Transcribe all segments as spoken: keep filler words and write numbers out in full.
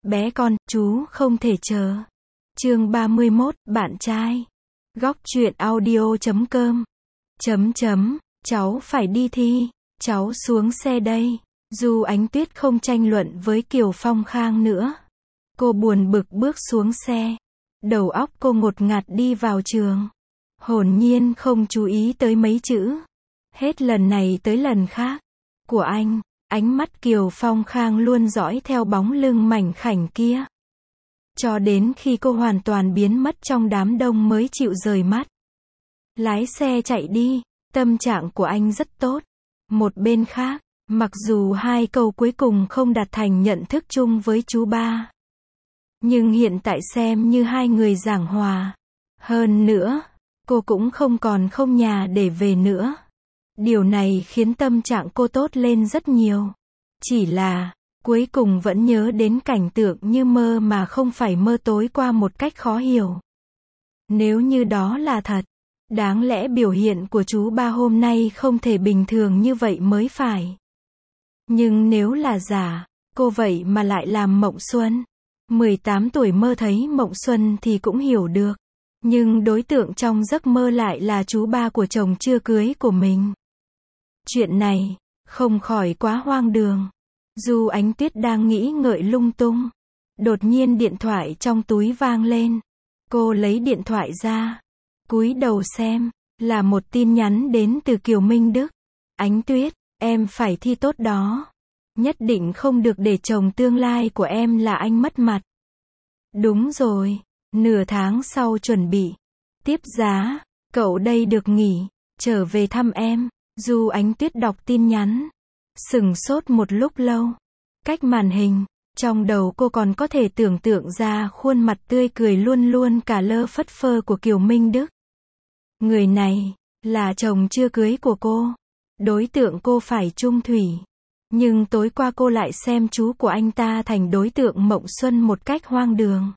Bé con, chú không thể chờ. Chương ba mươi mốt, bạn trai. Góc truyện audio chấm com. Chấm chấm, cháu phải đi thi, cháu xuống xe đây. Du Ánh Tuyết không tranh luận với Kiều Phong Khang nữa. Cô buồn bực bước xuống xe. Đầu óc cô ngột ngạt đi vào trường. Hồn nhiên không chú ý tới mấy chữ. Hết lần này tới lần khác. Của anh, ánh mắt Kiều Phong Khang luôn dõi theo bóng lưng mảnh khảnh kia. Cho đến khi cô hoàn toàn biến mất trong đám đông mới chịu rời mắt. Lái xe chạy đi, tâm trạng của anh rất tốt. Một bên khác, mặc dù hai câu cuối cùng không đạt thành nhận thức chung với chú ba. Nhưng hiện tại xem như hai người giảng hòa. Hơn nữa, cô cũng không còn không nhà để về nữa. Điều này khiến tâm trạng cô tốt lên rất nhiều. Chỉ là, cuối cùng vẫn nhớ đến cảnh tượng như mơ mà không phải mơ tối qua một cách khó hiểu. Nếu như đó là thật, đáng lẽ biểu hiện của chú ba hôm nay không thể bình thường như vậy mới phải. Nhưng nếu là giả, cô vậy mà lại làm mộng xuân. mười tám tuổi mơ thấy mộng xuân thì cũng hiểu được. Nhưng đối tượng trong giấc mơ lại là chú ba của chồng chưa cưới của mình. Chuyện này, không khỏi quá hoang đường. Du Ánh Tuyết đang nghĩ ngợi lung tung. Đột nhiên điện thoại trong túi vang lên. Cô lấy điện thoại ra. Cúi đầu xem, là một tin nhắn đến từ Kiều Minh Đức. Ánh Tuyết, em phải thi tốt đó. Nhất định không được để chồng tương lai của em là anh mất mặt. Đúng rồi, nửa tháng sau chuẩn bị. Tiếp giá, cậu đây được nghỉ, trở về thăm em. Du Ánh Tuyết đọc tin nhắn. Sừng sốt một lúc lâu. Cách màn hình, trong đầu cô còn có thể tưởng tượng ra khuôn mặt tươi cười luôn luôn cả lơ phất phơ của Kiều Minh Đức. Người này, là chồng chưa cưới của cô. Đối tượng cô phải chung thủy. Nhưng tối qua cô lại xem chú của anh ta thành đối tượng mộng xuân một cách hoang đường.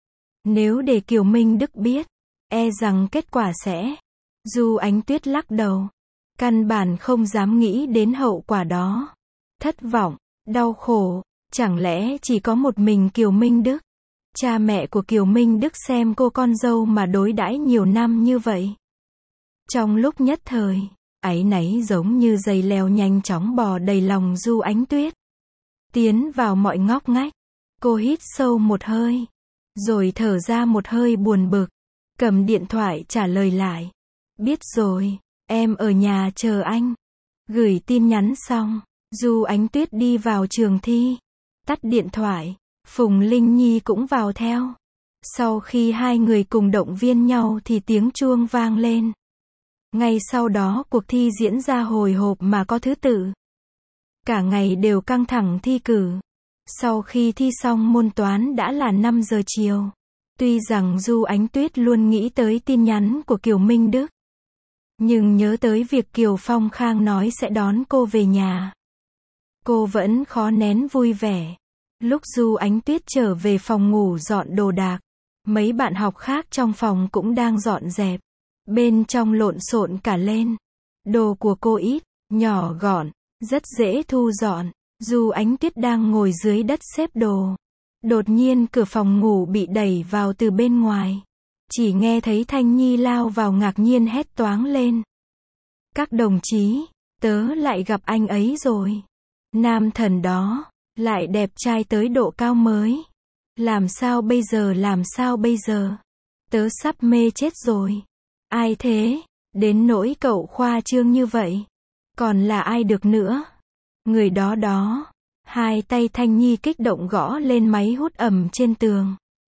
Nếu để Kiều Minh Đức biết, e rằng kết quả sẽ... Du Ánh Tuyết lắc đầu. Căn bản không dám nghĩ đến hậu quả đó. Thất vọng, đau khổ, chẳng lẽ chỉ có một mình Kiều Minh Đức? Cha mẹ của Kiều Minh Đức xem cô con dâu mà đối đãi nhiều năm như vậy. Trong lúc nhất thời, áy náy giống như dây leo nhanh chóng bò đầy lòng Du Ánh Tuyết. Tiến vào mọi ngóc ngách. Cô hít sâu một hơi. Rồi thở ra một hơi buồn bực. Cầm điện thoại trả lời lại. Biết rồi, em ở nhà chờ anh. Gửi tin nhắn xong, Du Ánh Tuyết đi vào trường thi. Tắt điện thoại, Phùng Linh Nhi cũng vào theo. Sau khi hai người cùng động viên nhau thì tiếng chuông vang lên. Ngay sau đó cuộc thi diễn ra hồi hộp mà có thứ tự. Cả ngày đều căng thẳng thi cử. Sau khi thi xong môn toán đã là năm giờ chiều. Tuy rằng Du Ánh Tuyết luôn nghĩ tới tin nhắn của Kiều Minh Đức. Nhưng nhớ tới việc Kiều Phong Khang nói sẽ đón cô về nhà. Cô vẫn khó nén vui vẻ. Lúc Du Ánh Tuyết trở về phòng ngủ dọn đồ đạc. Mấy bạn học khác trong phòng cũng đang dọn dẹp. Bên trong lộn xộn cả lên. Đồ của cô ít, nhỏ gọn, rất dễ thu dọn. Du Ánh Tuyết đang ngồi dưới đất xếp đồ. Đột nhiên cửa phòng ngủ bị đẩy vào từ bên ngoài. Chỉ nghe thấy Thanh Nhi lao vào ngạc nhiên hét toáng lên. Các đồng chí, tớ lại gặp anh ấy rồi. Nam thần đó, lại đẹp trai tới độ cao mới. Làm sao bây giờ làm sao bây giờ? Tớ sắp mê chết rồi. Ai thế? Đến nỗi cậu khoa trương như vậy. Còn là ai được nữa? Người đó đó. Hai tay Thanh Nhi kích động gõ lên máy hút ẩm trên tường.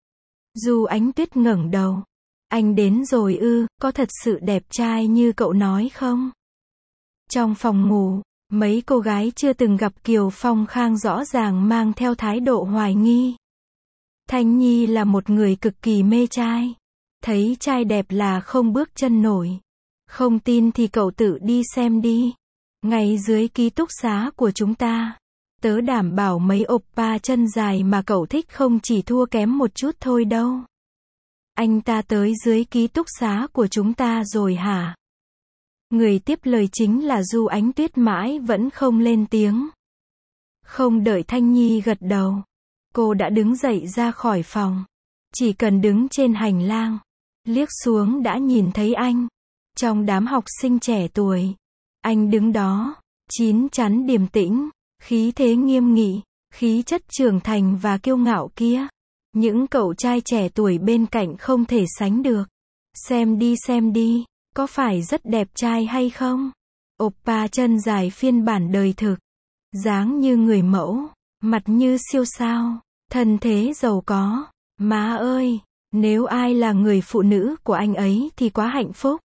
Du Ánh Tuyết ngẩng đầu. Anh đến rồi ư, có thật sự đẹp trai như cậu nói không? Trong phòng ngủ, mấy cô gái chưa từng gặp Kiều Phong Khang rõ ràng mang theo thái độ hoài nghi. Thanh Nhi là một người cực kỳ mê trai. Thấy trai đẹp là không bước chân nổi. Không tin thì cậu tự đi xem đi. Ngay dưới ký túc xá của chúng ta. Tớ đảm bảo mấy oppa chân dài mà cậu thích không chỉ thua kém một chút thôi đâu. Anh ta tới dưới ký túc xá của chúng ta rồi hả? Người tiếp lời chính là Du Ánh Tuyết mãi vẫn không lên tiếng. Không đợi Thanh Nhi gật đầu. Cô đã đứng dậy ra khỏi phòng. Chỉ cần đứng trên hành lang, liếc xuống đã nhìn thấy anh. Trong đám học sinh trẻ tuổi, anh đứng đó, chín chắn điềm tĩnh, khí thế nghiêm nghị, khí chất trưởng thành và kiêu ngạo kia. Những cậu trai trẻ tuổi bên cạnh không thể sánh được. Xem đi xem đi, có phải rất đẹp trai hay không? Oppa chân dài phiên bản đời thực. Dáng như người mẫu, mặt như siêu sao, thân thế giàu có. Má ơi, nếu ai là người phụ nữ của anh ấy thì quá hạnh phúc.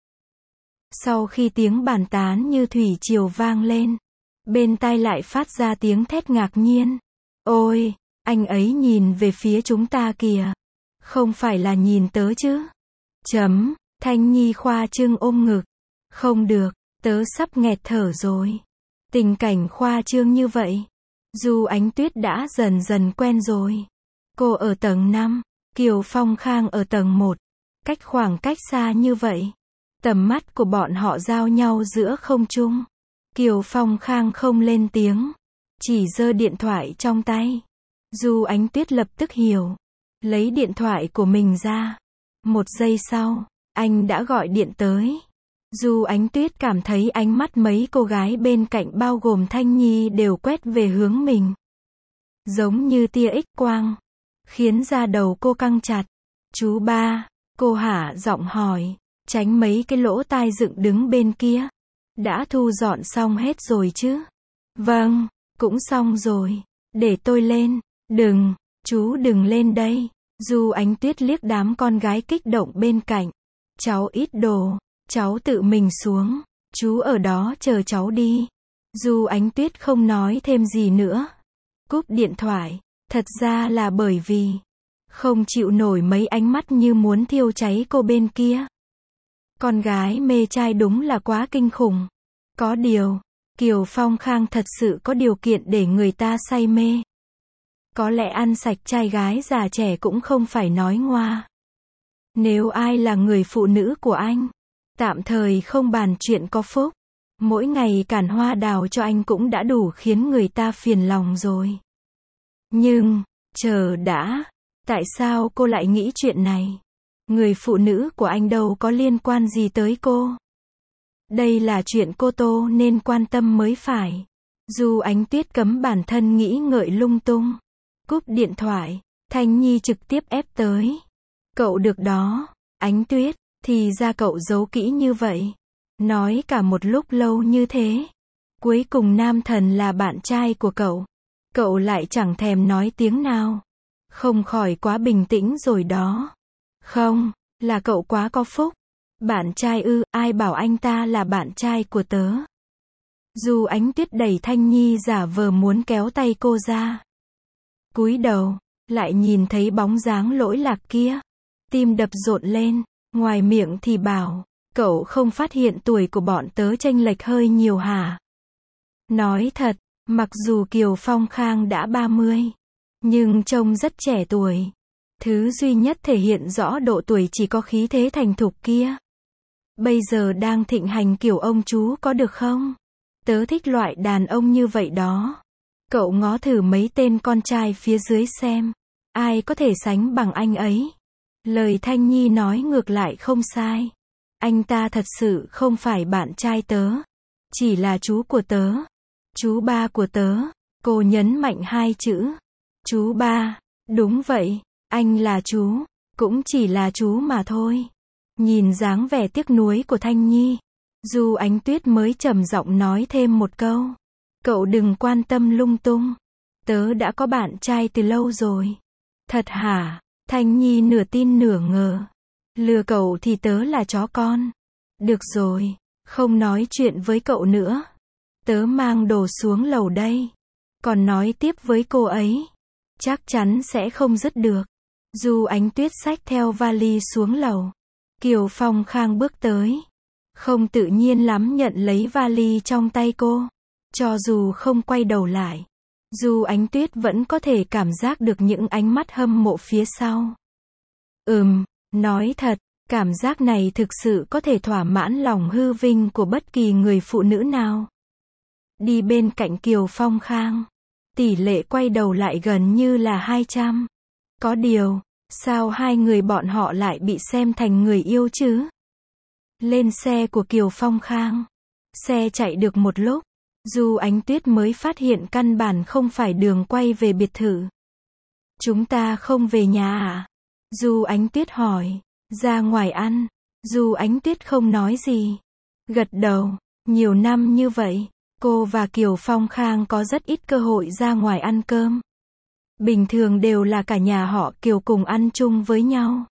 Sau khi tiếng bàn tán như thủy triều vang lên, bên tai lại phát ra tiếng thét ngạc nhiên. Ôi, anh ấy nhìn về phía chúng ta kìa. Không phải là nhìn tớ chứ? Chấm, Thanh Nhi khoa trương ôm ngực. Không được, tớ sắp nghẹt thở rồi. Tình cảnh khoa trương như vậy, Du Ánh Tuyết đã dần dần quen rồi. Cô ở tầng năm, Kiều Phong Khang ở tầng một. Cách khoảng cách xa như vậy, tầm mắt của bọn họ giao nhau giữa không trung. Kiều Phong Khang không lên tiếng, chỉ giơ điện thoại trong tay. Du Ánh Tuyết lập tức hiểu, lấy điện thoại của mình ra. Một giây sau, anh đã gọi điện tới. Du Ánh Tuyết cảm thấy ánh mắt mấy cô gái bên cạnh bao gồm Thanh Nhi đều quét về hướng mình. Giống như tia X quang, khiến da đầu cô căng chặt. Chú ba, cô hạ giọng hỏi, tránh mấy cái lỗ tai dựng đứng bên kia. Đã thu dọn xong hết rồi chứ? Vâng, cũng xong rồi. Để tôi lên. Đừng, chú đừng lên đây. Du Ánh Tuyết liếc đám con gái kích động bên cạnh. Cháu ít đồ, cháu tự mình xuống. Chú ở đó chờ cháu đi. Du Ánh Tuyết không nói thêm gì nữa. Cúp điện thoại. Thật ra là bởi vì không chịu nổi mấy ánh mắt như muốn thiêu cháy cô bên kia. Con gái mê trai đúng là quá kinh khủng. Có điều, Kiều Phong Khang thật sự có điều kiện để người ta say mê. Có lẽ ăn sạch trai gái già trẻ cũng không phải nói ngoa. Nếu ai là người phụ nữ của anh, tạm thời không bàn chuyện có phúc, mỗi ngày cản hoa đào cho anh cũng đã đủ khiến người ta phiền lòng rồi. Nhưng, chờ đã, tại sao cô lại nghĩ chuyện này? Người phụ nữ của anh đâu có liên quan gì tới cô. Đây là chuyện cô Tô nên quan tâm mới phải. Du Ánh Tuyết cấm bản thân nghĩ ngợi lung tung. Cúp điện thoại, Thanh Nhi trực tiếp ép tới. Cậu được đó, Ánh Tuyết, thì ra cậu giấu kỹ như vậy. Nói cả một lúc lâu như thế. Cuối cùng nam thần là bạn trai của cậu. Cậu lại chẳng thèm nói tiếng nào. Không khỏi quá bình tĩnh rồi đó. Không, là cậu quá có phúc. Bạn trai ư, ai bảo anh ta là bạn trai của tớ. Du Ánh Tuyết đẩy Thanh Nhi giả vờ muốn kéo tay cô ra. Cúi đầu, lại nhìn thấy bóng dáng lỗi lạc kia. Tim đập rộn lên, ngoài miệng thì bảo, cậu không phát hiện tuổi của bọn tớ chênh lệch hơi nhiều hả? Nói thật, mặc dù Kiều Phong Khang đã ba mươi, nhưng trông rất trẻ tuổi. Thứ duy nhất thể hiện rõ độ tuổi chỉ có khí thế thành thục kia. Bây giờ đang thịnh hành kiểu ông chú có được không? Tớ thích loại đàn ông như vậy đó. Cậu ngó thử mấy tên con trai phía dưới xem. Ai có thể sánh bằng anh ấy? Lời Thanh Nhi nói ngược lại không sai. Anh ta thật sự không phải bạn trai tớ. Chỉ là chú của tớ. Chú ba của tớ. Cô nhấn mạnh hai chữ. Chú ba. Đúng vậy. Anh là chú. Cũng chỉ là chú mà thôi. Nhìn dáng vẻ tiếc nuối của Thanh Nhi, Du Ánh Tuyết mới trầm giọng nói thêm một câu. Cậu đừng quan tâm lung tung. Tớ đã có bạn trai từ lâu rồi. Thật hả? Thanh Nhi nửa tin nửa ngờ. Lừa cậu thì tớ là chó con. Được rồi, không nói chuyện với cậu nữa. Tớ mang đồ xuống lầu đây. Còn nói tiếp với cô ấy, chắc chắn sẽ không dứt được. Du Ánh Tuyết xách theo vali xuống lầu. Kiều Phong Khang bước tới. Không tự nhiên lắm nhận lấy vali trong tay cô. Cho dù không quay đầu lại, Du Ánh Tuyết vẫn có thể cảm giác được những ánh mắt hâm mộ phía sau. Ừm, nói thật, cảm giác này thực sự có thể thỏa mãn lòng hư vinh của bất kỳ người phụ nữ nào. Đi bên cạnh Kiều Phong Khang, tỷ lệ quay đầu lại gần như là hai trăm. Có điều, sao hai người bọn họ lại bị xem thành người yêu chứ? Lên xe của Kiều Phong Khang. Xe chạy được một lúc, Du Ánh Tuyết mới phát hiện căn bản không phải đường quay về biệt thự. Chúng ta không về nhà à? Du Ánh Tuyết hỏi. Ra ngoài ăn. Du Ánh Tuyết không nói gì. Gật đầu. Nhiều năm như vậy, cô và Kiều Phong Khang có rất ít cơ hội ra ngoài ăn cơm. Bình thường đều là cả nhà họ Kiều cùng ăn chung với nhau.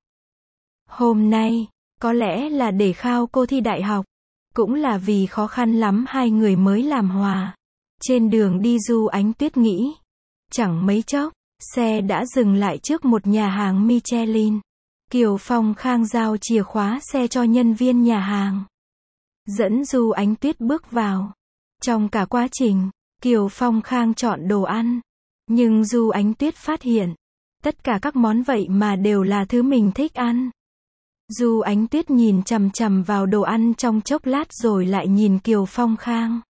Hôm nay, có lẽ là để khao cô thi đại học. Cũng là vì khó khăn lắm hai người mới làm hòa. Trên đường đi Du Ánh Tuyết nghĩ. Chẳng mấy chốc, xe đã dừng lại trước một nhà hàng Michelin. Kiều Phong Khang giao chìa khóa xe cho nhân viên nhà hàng. Dẫn Du Ánh Tuyết bước vào. Trong cả quá trình, Kiều Phong Khang chọn đồ ăn. Nhưng Du Ánh Tuyết phát hiện, tất cả các món vậy mà đều là thứ mình thích ăn. Du Ánh Tuyết nhìn chằm chằm vào đồ ăn trong chốc lát rồi lại nhìn Kiều Phong Khang.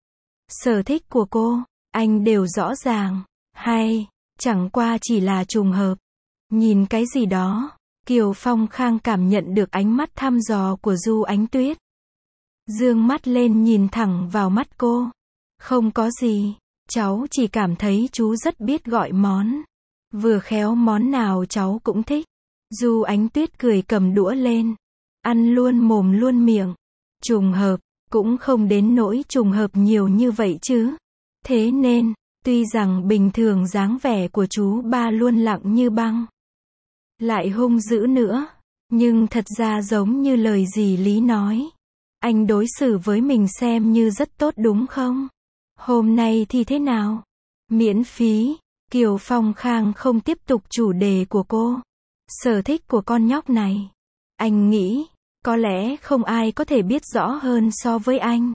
Sở thích của cô, anh đều rõ ràng, hay, chẳng qua chỉ là trùng hợp. Nhìn cái gì đó, Kiều Phong Khang cảm nhận được ánh mắt thăm dò của Du Ánh Tuyết. Dương mắt lên nhìn thẳng vào mắt cô. Không có gì, cháu chỉ cảm thấy chú rất biết gọi món. Vừa khéo món nào cháu cũng thích. Du Ánh Tuyết cười cầm đũa lên. Ăn luôn mồm luôn miệng. Trùng hợp, cũng không đến nỗi trùng hợp nhiều như vậy chứ. Thế nên, tuy rằng bình thường dáng vẻ của chú ba luôn lặng như băng, lại hung dữ nữa, nhưng thật ra giống như lời dì Lý nói. Anh đối xử với mình xem như rất tốt đúng không? Hôm nay thì thế nào? Miễn phí. Kiều Phong Khang không tiếp tục chủ đề của cô. Sở thích của con nhóc này, anh nghĩ, có lẽ không ai có thể biết rõ hơn so với anh.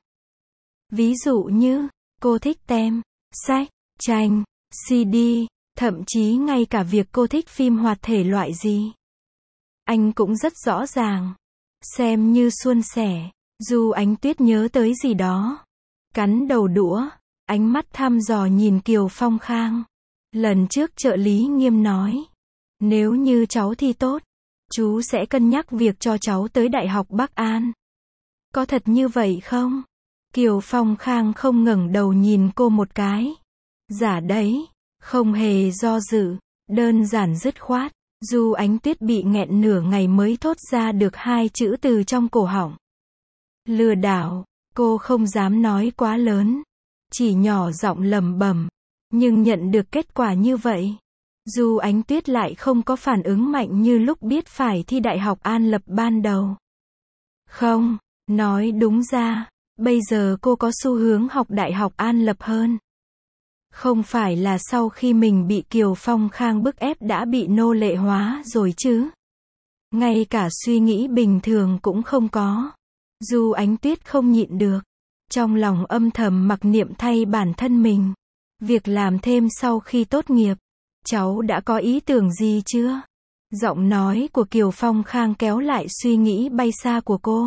Ví dụ như, cô thích tem, sách, tranh, xê đê, thậm chí ngay cả việc cô thích phim hoạt thể loại gì. Anh cũng rất rõ ràng. Xem như suôn sẻ. Du Ánh Tuyết nhớ tới gì đó. Cắn đầu đũa, ánh mắt thăm dò nhìn Kiều Phong Khang. Lần trước trợ lý Nghiêm nói, nếu như cháu thi tốt, chú sẽ cân nhắc việc cho cháu tới Đại học Bắc An. Có thật như vậy không? Kiều Phong Khang không ngẩng đầu nhìn cô một cái. Giả đấy, không hề do dự, đơn giản dứt khoát. Du Ánh Tuyết bị nghẹn nửa ngày mới thốt ra được hai chữ từ trong cổ họng. Lừa đảo, cô không dám nói quá lớn, chỉ nhỏ giọng lẩm bẩm, nhưng nhận được kết quả như vậy, Du Ánh Tuyết lại không có phản ứng mạnh như lúc biết phải thi Đại học An Lập ban đầu. Không, nói đúng ra, bây giờ cô có xu hướng học Đại học An Lập hơn. Không phải là sau khi mình bị Kiều Phong Khang bức ép đã bị nô lệ hóa rồi chứ. Ngay cả suy nghĩ bình thường cũng không có. Du Ánh Tuyết không nhịn được. Trong lòng âm thầm mặc niệm thay bản thân mình. Việc làm thêm sau khi tốt nghiệp. Cháu đã có ý tưởng gì chưa? Giọng nói của Kiều Phong Khang kéo lại suy nghĩ bay xa của cô.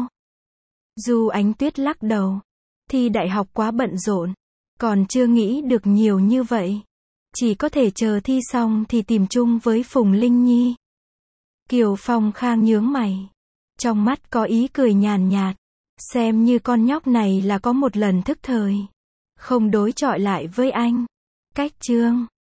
Du Ánh Tuyết lắc đầu. Thi đại học quá bận rộn. Còn chưa nghĩ được nhiều như vậy. Chỉ có thể chờ thi xong thì tìm chung với Phùng Linh Nhi. Kiều Phong Khang nhướng mày. Trong mắt có ý cười nhàn nhạt. Xem như con nhóc này là có một lần thức thời. Không đối chọi lại với anh. Cách chương